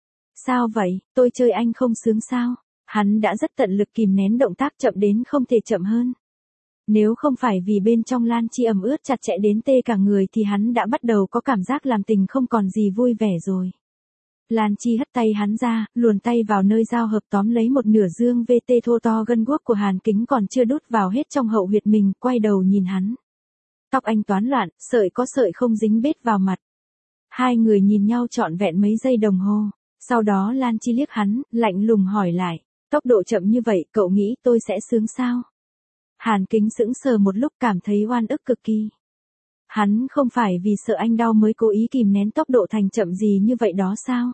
[SPEAKER 1] Sao vậy, tôi chơi anh không sướng sao? Hắn đã rất tận lực kìm nén động tác chậm đến không thể chậm hơn. Nếu không phải vì bên trong Lan Chi ẩm ướt chặt chẽ đến tê cả người thì hắn đã bắt đầu có cảm giác làm tình không còn gì vui vẻ rồi. Lan Chi hất tay hắn ra, luồn tay vào nơi giao hợp tóm lấy một nửa Dương vê tê thô to gân guốc của Hàn Kính còn chưa đút vào hết trong hậu huyệt mình, quay đầu nhìn hắn. Tóc anh toán loạn, sợi có sợi không dính bết vào mặt. Hai người nhìn nhau trọn vẹn mấy giây đồng hồ, sau đó Lan Chi liếc hắn, lạnh lùng hỏi lại, tốc độ chậm như vậy cậu nghĩ tôi sẽ sướng sao? Hàn Kính sững sờ một lúc cảm thấy oan ức cực kỳ. Hắn không phải vì sợ anh đau mới cố ý kìm nén tốc độ thành chậm gì như vậy đó sao?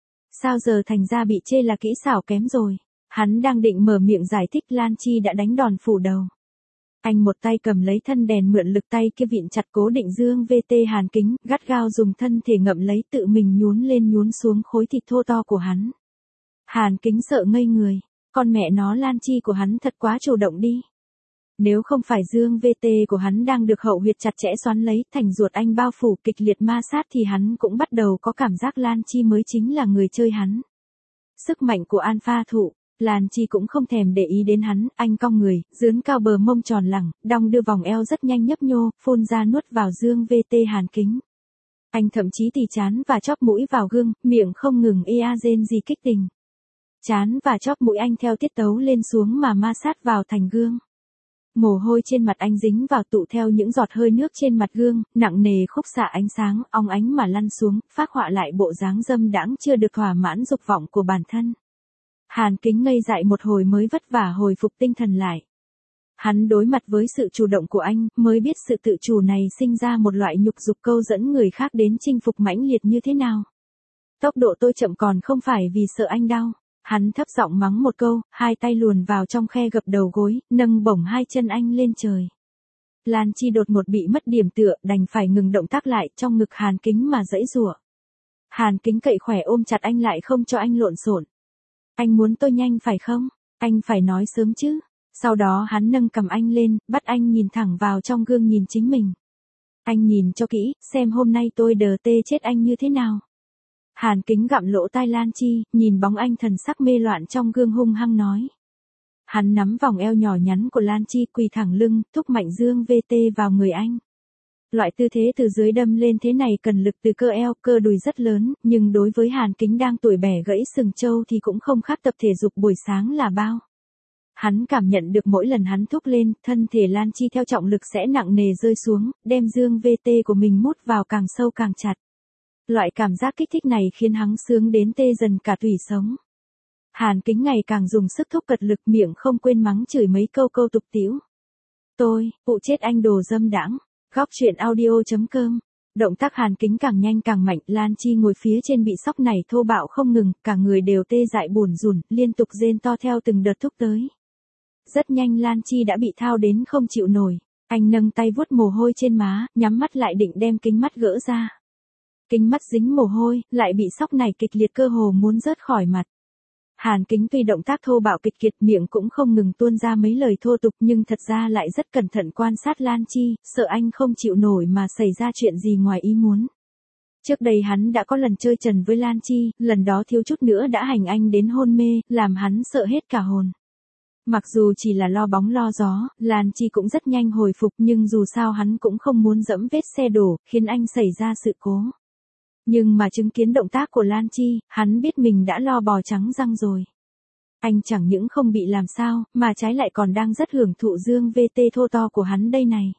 [SPEAKER 1] Sao giờ thành ra bị chê là kỹ xảo kém rồi? Hắn đang định mở miệng giải thích Lan Chi đã đánh đòn phủ đầu. Anh một tay cầm lấy thân đèn mượn lực tay kia vịn chặt cố định Dương vê tê Hàn Kính, gắt gao dùng thân thể ngậm lấy tự mình nhún lên nhún xuống khối thịt thô to của hắn. Hàn Kính sợ ngây người, con mẹ nó Lan Chi của hắn thật quá chủ động đi. Nếu không phải Dương vê tê của hắn đang được hậu huyệt chặt chẽ xoắn lấy thành ruột anh bao phủ kịch liệt ma sát thì hắn cũng bắt đầu có cảm giác Lan Chi mới chính là người chơi hắn. Sức mạnh của alpha thụ, Lan Chi cũng không thèm để ý đến hắn, anh cong người, dướn cao bờ mông tròn lẳng, đong đưa vòng eo rất nhanh nhấp nhô, phun ra nuốt vào Dương vê tê Hàn Kính. Anh thậm chí tì trán và chóp mũi vào gương, miệng không ngừng ea rên gì kích tình. Trán và chóp mũi anh theo tiết tấu lên xuống mà ma sát vào thành gương. Mồ hôi trên mặt anh dính vào tụ theo những giọt hơi nước trên mặt gương, nặng nề khúc xạ ánh sáng, óng ánh mà lăn xuống, phác họa lại bộ dáng dâm đãng chưa được thỏa mãn dục vọng của bản thân. Hàn Kính ngây dại một hồi mới vất vả hồi phục tinh thần lại. Hắn đối mặt với sự chủ động của anh, mới biết sự tự chủ này sinh ra một loại nhục dục câu dẫn người khác đến chinh phục mãnh liệt như thế nào. Tốc độ tôi chậm còn không phải vì sợ anh đau. Hắn thấp giọng mắng một câu, hai tay luồn vào trong khe gập đầu gối, nâng bổng hai chân anh lên trời. Lan Chi đột ngột bị mất điểm tựa, đành phải ngừng động tác lại, trong ngực Hàn Kính mà giãy giụa. Hàn Kính cậy khỏe ôm chặt anh lại không cho anh lộn xộn. Anh muốn tôi nhanh phải không? Anh phải nói sớm chứ. Sau đó hắn nâng cầm anh lên, bắt anh nhìn thẳng vào trong gương nhìn chính mình. Anh nhìn cho kỹ, xem hôm nay tôi đờ tê chết anh như thế nào. Hàn Kính gặm lỗ tai Lan Chi, nhìn bóng anh thần sắc mê loạn trong gương hung hăng nói. Hắn nắm vòng eo nhỏ nhắn của Lan Chi quỳ thẳng lưng, thúc mạnh dương vê tê vào người anh. Loại tư thế từ dưới đâm lên thế này cần lực từ cơ eo, cơ đùi rất lớn, nhưng đối với Hàn Kính đang tuổi bẻ gãy sừng trâu thì cũng không khác tập thể dục buổi sáng là bao. Hắn cảm nhận được mỗi lần hắn thúc lên, thân thể Lan Chi theo trọng lực sẽ nặng nề rơi xuống, đem dương vê tê của mình mút vào càng sâu càng chặt. Loại cảm giác kích thích này khiến hắn sướng đến tê dần cả tủy sống. Hàn Kính ngày càng dùng sức thúc cật lực, miệng không quên mắng chửi mấy câu câu tục tĩu. Tôi, phụ chết anh đồ dâm đãng. Góc truyện audio chấm com. Động tác Hàn Kính càng nhanh càng mạnh, Lan Chi ngồi phía trên bị sóc này thô bạo không ngừng, cả người đều tê dại buồn rùn, liên tục rên to theo từng đợt thúc tới. Rất nhanh Lan Chi đã bị thao đến không chịu nổi. Anh nâng tay vuốt mồ hôi trên má, nhắm mắt lại định đem kính mắt gỡ ra. Kính mắt dính mồ hôi, lại bị sóc này kịch liệt cơ hồ muốn rớt khỏi mặt. Hàn Kính tuy động tác thô bạo kịch kiệt, miệng cũng không ngừng tuôn ra mấy lời thô tục, nhưng thật ra lại rất cẩn thận quan sát Lan Chi, sợ anh không chịu nổi mà xảy ra chuyện gì ngoài ý muốn. Trước đây hắn đã có lần chơi trần với Lan Chi, lần đó thiếu chút nữa đã hành anh đến hôn mê, làm hắn sợ hết cả hồn. Mặc dù chỉ là lo bóng lo gió, Lan Chi cũng rất nhanh hồi phục, nhưng dù sao hắn cũng không muốn dẫm vết xe đổ, khiến anh xảy ra sự cố. Nhưng mà chứng kiến động tác của Lan Chi, hắn biết mình đã lo bò trắng răng rồi. Anh chẳng những không bị làm sao, mà trái lại còn đang rất hưởng thụ dương vê tê thô to của hắn đây này.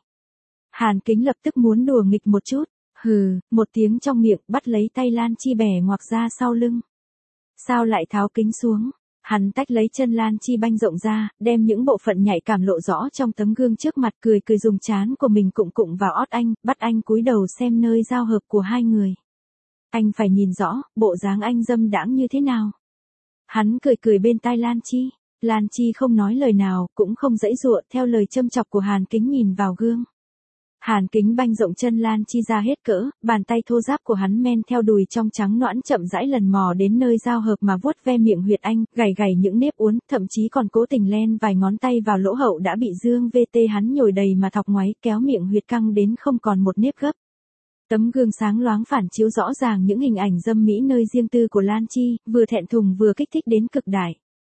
[SPEAKER 1] Hàn Kính lập tức muốn đùa nghịch một chút, hừ, một tiếng trong miệng, bắt lấy tay Lan Chi bẻ ngoặc ra sau lưng. Sao lại tháo kính xuống? Hắn tách lấy chân Lan Chi banh rộng ra, đem những bộ phận nhạy cảm lộ rõ trong tấm gương trước mặt, cười cười dùng trán của mình cụng cụng vào ót anh, bắt anh cúi đầu xem nơi giao hợp của hai người. Anh phải nhìn rõ, bộ dáng anh dâm đãng như thế nào. Hắn cười cười bên tai Lan Chi. Lan Chi không nói lời nào, cũng không giãy giụa, theo lời châm chọc của Hàn Kính nhìn vào gương. Hàn Kính banh rộng chân Lan Chi ra hết cỡ, bàn tay thô ráp của hắn men theo đùi trong trắng nõn chậm rãi lần mò đến nơi giao hợp mà vuốt ve miệng huyệt anh, gảy gảy những nếp uốn, thậm chí còn cố tình len vài ngón tay vào lỗ hậu đã bị dương vê tê hắn nhồi đầy mà thọc ngoáy, kéo miệng huyệt căng đến không còn một nếp gấp. Tấm gương sáng loáng phản chiếu rõ ràng những hình ảnh dâm mỹ nơi riêng tư của Lan Chi, vừa thẹn thùng vừa kích thích đến cực đại.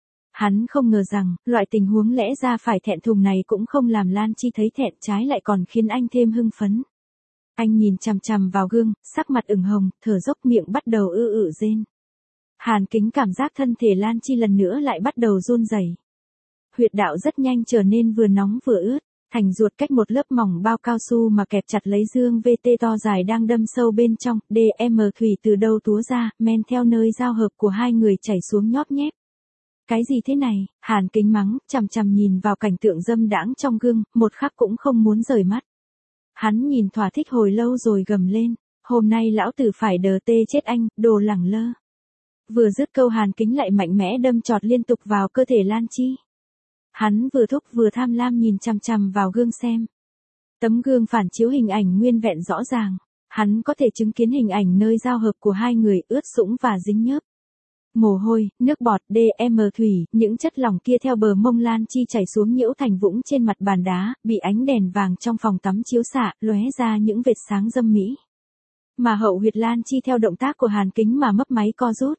[SPEAKER 1] Hắn không ngờ rằng, loại tình huống lẽ ra phải thẹn thùng này cũng không làm Lan Chi thấy thẹn, trái lại còn khiến anh thêm hưng phấn. Anh nhìn chằm chằm vào gương, sắc mặt ửng hồng, thở dốc, miệng bắt đầu ư ử rên. Hàn Kính cảm giác thân thể Lan Chi lần nữa lại bắt đầu run rẩy. Huyệt đạo rất nhanh trở nên vừa nóng vừa ướt. Thành ruột cách một lớp mỏng bao cao su mà kẹp chặt lấy dương vê tê to dài đang đâm sâu bên trong, đê em thủy từ đâu túa ra, men theo nơi giao hợp của hai người chảy xuống nhóp nhép. Cái gì thế này? Hàn Kính mắng, chằm chằm nhìn vào cảnh tượng dâm đãng trong gương, một khắc cũng không muốn rời mắt. Hắn nhìn thỏa thích hồi lâu rồi gầm lên, hôm nay lão tử phải đờ tê chết anh, đồ lẳng lơ. Vừa dứt câu Hàn Kính lại mạnh mẽ đâm chọt liên tục vào cơ thể Lan Chi. Hắn vừa thúc vừa tham lam nhìn chằm chằm vào gương xem. Tấm gương phản chiếu hình ảnh nguyên vẹn rõ ràng. Hắn có thể chứng kiến hình ảnh nơi giao hợp của hai người ướt sũng và dính nhớp. Mồ hôi, nước bọt, đê em thủy, những chất lỏng kia theo bờ mông Lan Chi chảy xuống nhiễu thành vũng trên mặt bàn đá, bị ánh đèn vàng trong phòng tắm chiếu xạ, lóe ra những vệt sáng dâm mỹ. Mà hậu huyệt Lan Chi theo động tác của Hàn Kính mà mấp máy co rút.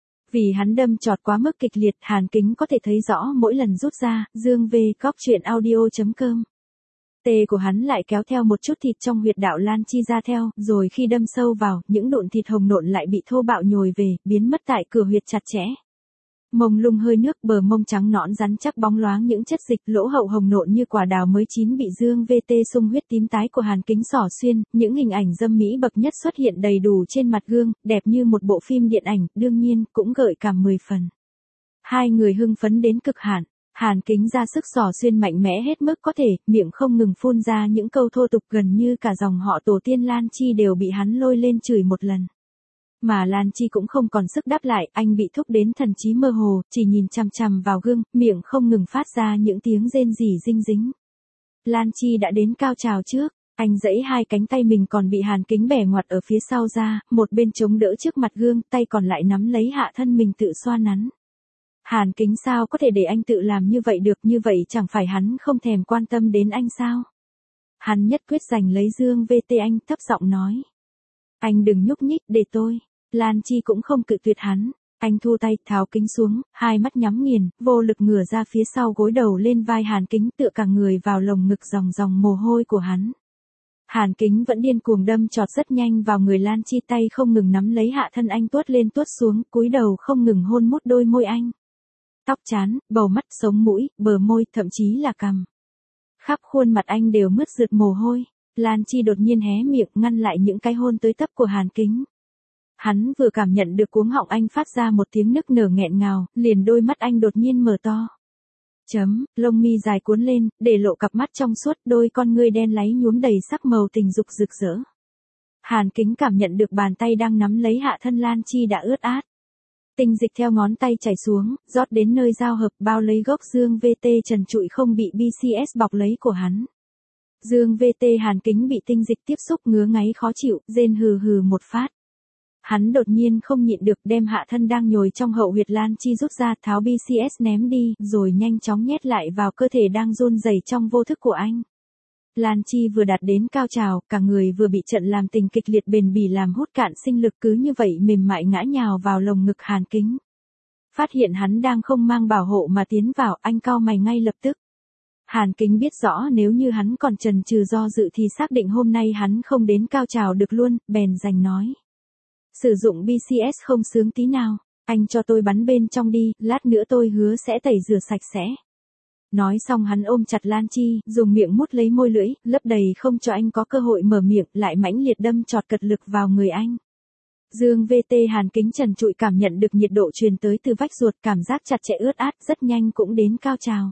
[SPEAKER 1] Vì hắn đâm chọt quá mức kịch liệt, Hàn Kính có thể thấy rõ mỗi lần rút ra, dương v, góc truyện audio chấm com. Tê của hắn lại kéo theo một chút thịt trong huyệt đạo Lan Chi ra theo, rồi khi đâm sâu vào, những đụn thịt hồng nộn lại bị thô bạo nhồi về, biến mất tại cửa huyệt chặt chẽ. Mông lung hơi nước, bờ mông trắng nõn rắn chắc bóng loáng những chất dịch, lỗ hậu hồng nộn như quả đào mới chín bị dương vê tê sung huyết tím tái của Hàn Kính xỏ xuyên, những hình ảnh dâm mỹ bậc nhất xuất hiện đầy đủ trên mặt gương, đẹp như một bộ phim điện ảnh, đương nhiên, cũng gợi cảm mười phần. Hai người hưng phấn đến cực hạn. Hàn Kính ra sức xỏ xuyên mạnh mẽ hết mức có thể, miệng không ngừng phun ra những câu thô tục, gần như cả dòng họ tổ tiên Lan Chi đều bị hắn lôi lên chửi một lần. Mà Lan Chi cũng không còn sức đáp lại, anh bị thúc đến thần trí mơ hồ, chỉ nhìn chằm chằm vào gương, miệng không ngừng phát ra những tiếng rên rỉ dinh dính. Lan Chi đã đến cao trào trước, anh giãy hai cánh tay mình còn bị Hàn Kính bẻ ngoặt ở phía sau ra, một bên chống đỡ trước mặt gương, tay còn lại nắm lấy hạ thân mình tự xoa nắn. Hàn Kính sao có thể để anh tự làm như vậy được, như vậy chẳng phải hắn không thèm quan tâm đến anh sao? Hắn nhất quyết giành lấy dương vê tê, anh thấp giọng nói. Anh đừng nhúc nhích, để tôi. Lan Chi cũng không cự tuyệt hắn. Anh thu tay, tháo kính xuống, hai mắt nhắm nghiền, vô lực ngửa ra phía sau gối đầu lên vai Hàn Kính, tựa cả người vào lồng ngực dòng dòng mồ hôi của hắn. Hàn Kính vẫn điên cuồng đâm chọt rất nhanh vào người Lan Chi, tay không ngừng nắm lấy hạ thân anh, tuốt lên tuốt xuống, cúi đầu không ngừng hôn mút đôi môi anh. Tóc trán, bầu mắt, sống mũi, bờ môi, thậm chí là cằm. Khắp khuôn mặt anh đều mướt rượt mồ hôi. Lan Chi đột nhiên hé miệng ngăn lại những cái hôn tới tấp của Hàn Kính. Hắn vừa cảm nhận được cuống họng anh phát ra một tiếng nức nở nghẹn ngào, liền đôi mắt anh đột nhiên mở to. Chấm, lông mi dài cuốn lên, để lộ cặp mắt trong suốt, đôi con ngươi đen láy nhuốm đầy sắc màu tình dục rực rỡ. Hàn Kính cảm nhận được bàn tay đang nắm lấy hạ thân Lan Chi đã ướt át. Tinh dịch theo ngón tay chảy xuống, rót đến nơi giao hợp, bao lấy gốc dương vê tê trần trụi không bị bê xê ét bọc lấy của hắn. Dương vê tê Hàn Kính bị tinh dịch tiếp xúc ngứa ngáy khó chịu, rên hừ hừ một phát. Hắn đột nhiên không nhịn được, đem hạ thân đang nhồi trong hậu huyệt Lan Chi rút ra, tháo bê xê ét ném đi, rồi nhanh chóng nhét lại vào cơ thể đang run rẩy trong vô thức của anh. Lan Chi vừa đạt đến cao trào, cả người vừa bị trận làm tình kịch liệt bền bỉ làm hút cạn sinh lực, cứ như vậy mềm mại ngã nhào vào lồng ngực Hàn Kính. Phát hiện hắn đang không mang bảo hộ mà tiến vào, anh cau mày ngay lập tức. Hàn Kính biết rõ nếu như hắn còn chần chừ do dự thì xác định hôm nay hắn không đến cao trào được luôn, bèn giành nói. Sử dụng bê xê ét không sướng tí nào, anh cho tôi bắn bên trong đi, lát nữa tôi hứa sẽ tẩy rửa sạch sẽ. Nói xong hắn ôm chặt Lan Chi, dùng miệng mút lấy môi lưỡi, lấp đầy không cho anh có cơ hội mở miệng, lại mãnh liệt đâm chọt cật lực vào người anh. Dương vê tê Hàn Kính trần trụi cảm nhận được nhiệt độ truyền tới từ vách ruột, cảm giác chặt chẽ ướt át, rất nhanh cũng đến cao trào.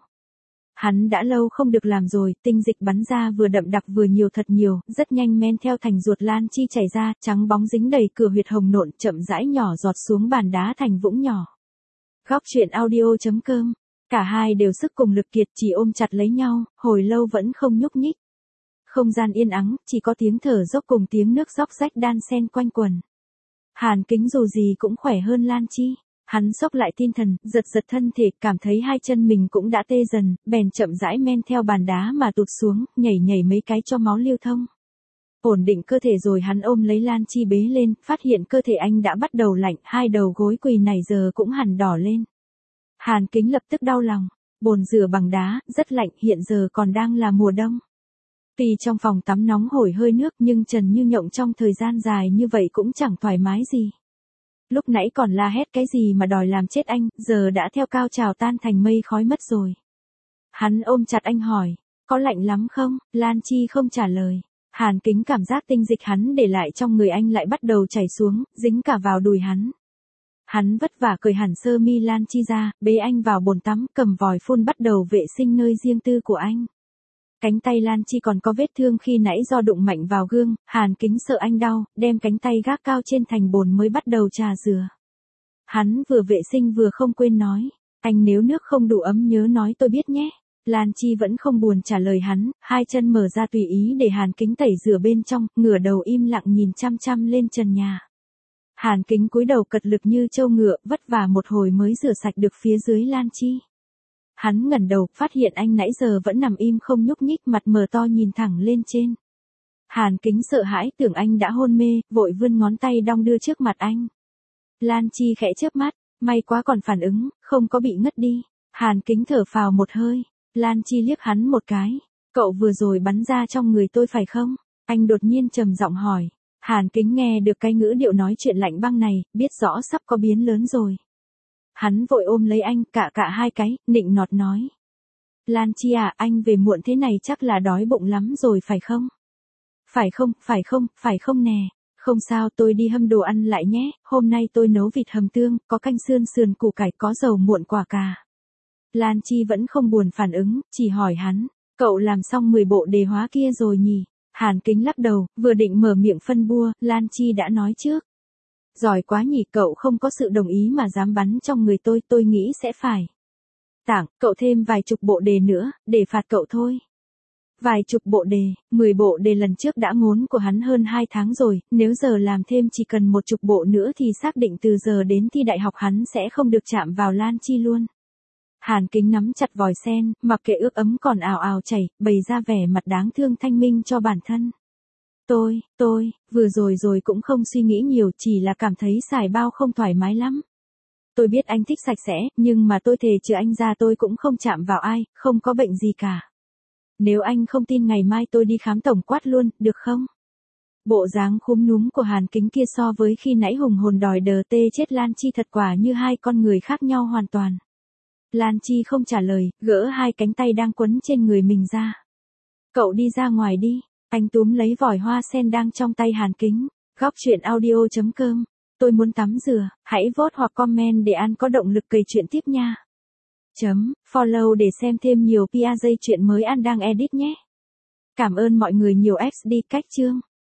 [SPEAKER 1] Hắn đã lâu không được làm rồi, tinh dịch bắn ra vừa đậm đặc vừa nhiều thật nhiều, rất nhanh men theo thành ruột Lan Chi chảy ra, trắng bóng dính đầy cửa huyệt hồng nộn, chậm rãi nhỏ giọt xuống bàn đá thành vũng nhỏ. Góc truyện audio chấm com. Cả hai đều sức cùng lực kiệt, chỉ ôm chặt lấy nhau, hồi lâu vẫn không nhúc nhích. Không gian yên ắng, chỉ có tiếng thở dốc cùng tiếng nước róc rách đan xen quanh quần. Hàn Kính dù gì cũng khỏe hơn Lan Chi. Hắn xốc lại tinh thần, giật giật thân thể, cảm thấy hai chân mình cũng đã tê dần, bèn chậm rãi men theo bàn đá mà tụt xuống, nhảy nhảy mấy cái cho máu lưu thông. Ổn định cơ thể rồi hắn ôm lấy Lan Chi bế lên, phát hiện cơ thể anh đã bắt đầu lạnh, hai đầu gối quỳ này giờ cũng hẳn đỏ lên. Hàn Kính lập tức đau lòng, bồn rửa bằng đá, rất lạnh, hiện giờ còn đang là mùa đông. Tuy trong phòng tắm nóng hổi hơi nước nhưng Trần Như Nhộng trong thời gian dài như vậy cũng chẳng thoải mái gì. Lúc nãy còn la hét cái gì mà đòi làm chết anh, giờ đã theo cao trào tan thành mây khói mất rồi. Hắn ôm chặt anh hỏi, có lạnh lắm không? Lan Chi không trả lời. Hàn Kính cảm giác tinh dịch hắn để lại trong người anh lại bắt đầu chảy xuống, dính cả vào đùi hắn. Hắn vất vả cởi hẳn sơ mi Lan Chi ra, bế anh vào bồn tắm, cầm vòi phun bắt đầu vệ sinh nơi riêng tư của anh. Cánh tay Lan Chi còn có vết thương khi nãy do đụng mạnh vào gương, Hàn Kính sợ anh đau, đem cánh tay gác cao trên thành bồn mới bắt đầu trà rửa. Hắn vừa vệ sinh vừa không quên nói, anh nếu nước không đủ ấm nhớ nói tôi biết nhé. Lan Chi vẫn không buồn trả lời hắn, hai chân mở ra tùy ý để Hàn Kính tẩy rửa bên trong, ngửa đầu im lặng nhìn chăm chăm lên trần nhà. Hàn Kính cúi đầu cật lực như trâu ngựa, vất vả một hồi mới rửa sạch được phía dưới Lan Chi. Hắn ngẩng đầu, phát hiện anh nãy giờ vẫn nằm im không nhúc nhích, mặt mờ to nhìn thẳng lên trên. Hàn Kính sợ hãi tưởng anh đã hôn mê, vội vươn ngón tay đong đưa trước mặt anh. Lan Chi khẽ chớp mắt, may quá còn phản ứng, không có bị ngất đi. Hàn Kính thở phào một hơi, Lan Chi liếc hắn một cái. Cậu vừa rồi bắn ra trong người tôi phải không? Anh đột nhiên trầm giọng hỏi. Hàn Kính nghe được cái ngữ điệu nói chuyện lạnh băng này, biết rõ sắp có biến lớn rồi. Hắn vội ôm lấy anh, cạ cạ hai cái, nịnh nọt nói. Lan Chi à, anh về muộn thế này chắc là đói bụng lắm rồi phải không? Phải không, phải không, phải không nè. Không sao, tôi đi hâm đồ ăn lại nhé, hôm nay tôi nấu vịt hầm tương, có canh xương sườn củ cải, có dầu muộn quả cà. Lan Chi vẫn không buồn phản ứng, chỉ hỏi hắn, cậu làm xong mười bộ đề hóa kia rồi nhỉ? Hàn Kính lắc đầu, vừa định mở miệng phân bua, Lan Chi đã nói trước. Giỏi quá nhỉ, cậu không có sự đồng ý mà dám bắn trong người tôi, tôi nghĩ sẽ phải. Tảng, cậu thêm vài chục bộ đề nữa, để phạt cậu thôi. Vài chục bộ đề, mười bộ đề lần trước đã ngốn của hắn hơn hai tháng rồi, nếu giờ làm thêm chỉ cần một chục bộ nữa thì xác định từ giờ đến thi đại học hắn sẽ không được chạm vào Lan Chi luôn. Hàn Kính nắm chặt vòi sen, mặc kệ ướp ấm còn ào ào chảy, bày ra vẻ mặt đáng thương thanh minh cho bản thân. Tôi, tôi, vừa rồi rồi cũng không suy nghĩ nhiều, chỉ là cảm thấy xài bao không thoải mái lắm. Tôi biết anh thích sạch sẽ, nhưng mà tôi thề trừ anh ra tôi cũng không chạm vào ai, không có bệnh gì cả. Nếu anh không tin ngày mai tôi đi khám tổng quát luôn, được không? Bộ dáng khúm núm của Hàn Kính kia so với khi nãy hùng hồn đòi đờ tê chết Lan Chi thật quả như hai con người khác nhau hoàn toàn. Lan Chi không trả lời, gỡ hai cánh tay đang quấn trên người mình ra. Cậu đi ra ngoài đi, anh túm lấy vòi hoa sen đang trong tay Hàn Kính. Góc truyện audio chấm com. Tôi muốn tắm rửa, hãy vote hoặc comment để An có động lực kể chuyện tiếp nha. Chấm, follow để xem thêm nhiều pê a dây chuyện mới An đang edit nhé. Cảm ơn mọi người nhiều ích đi cách chương.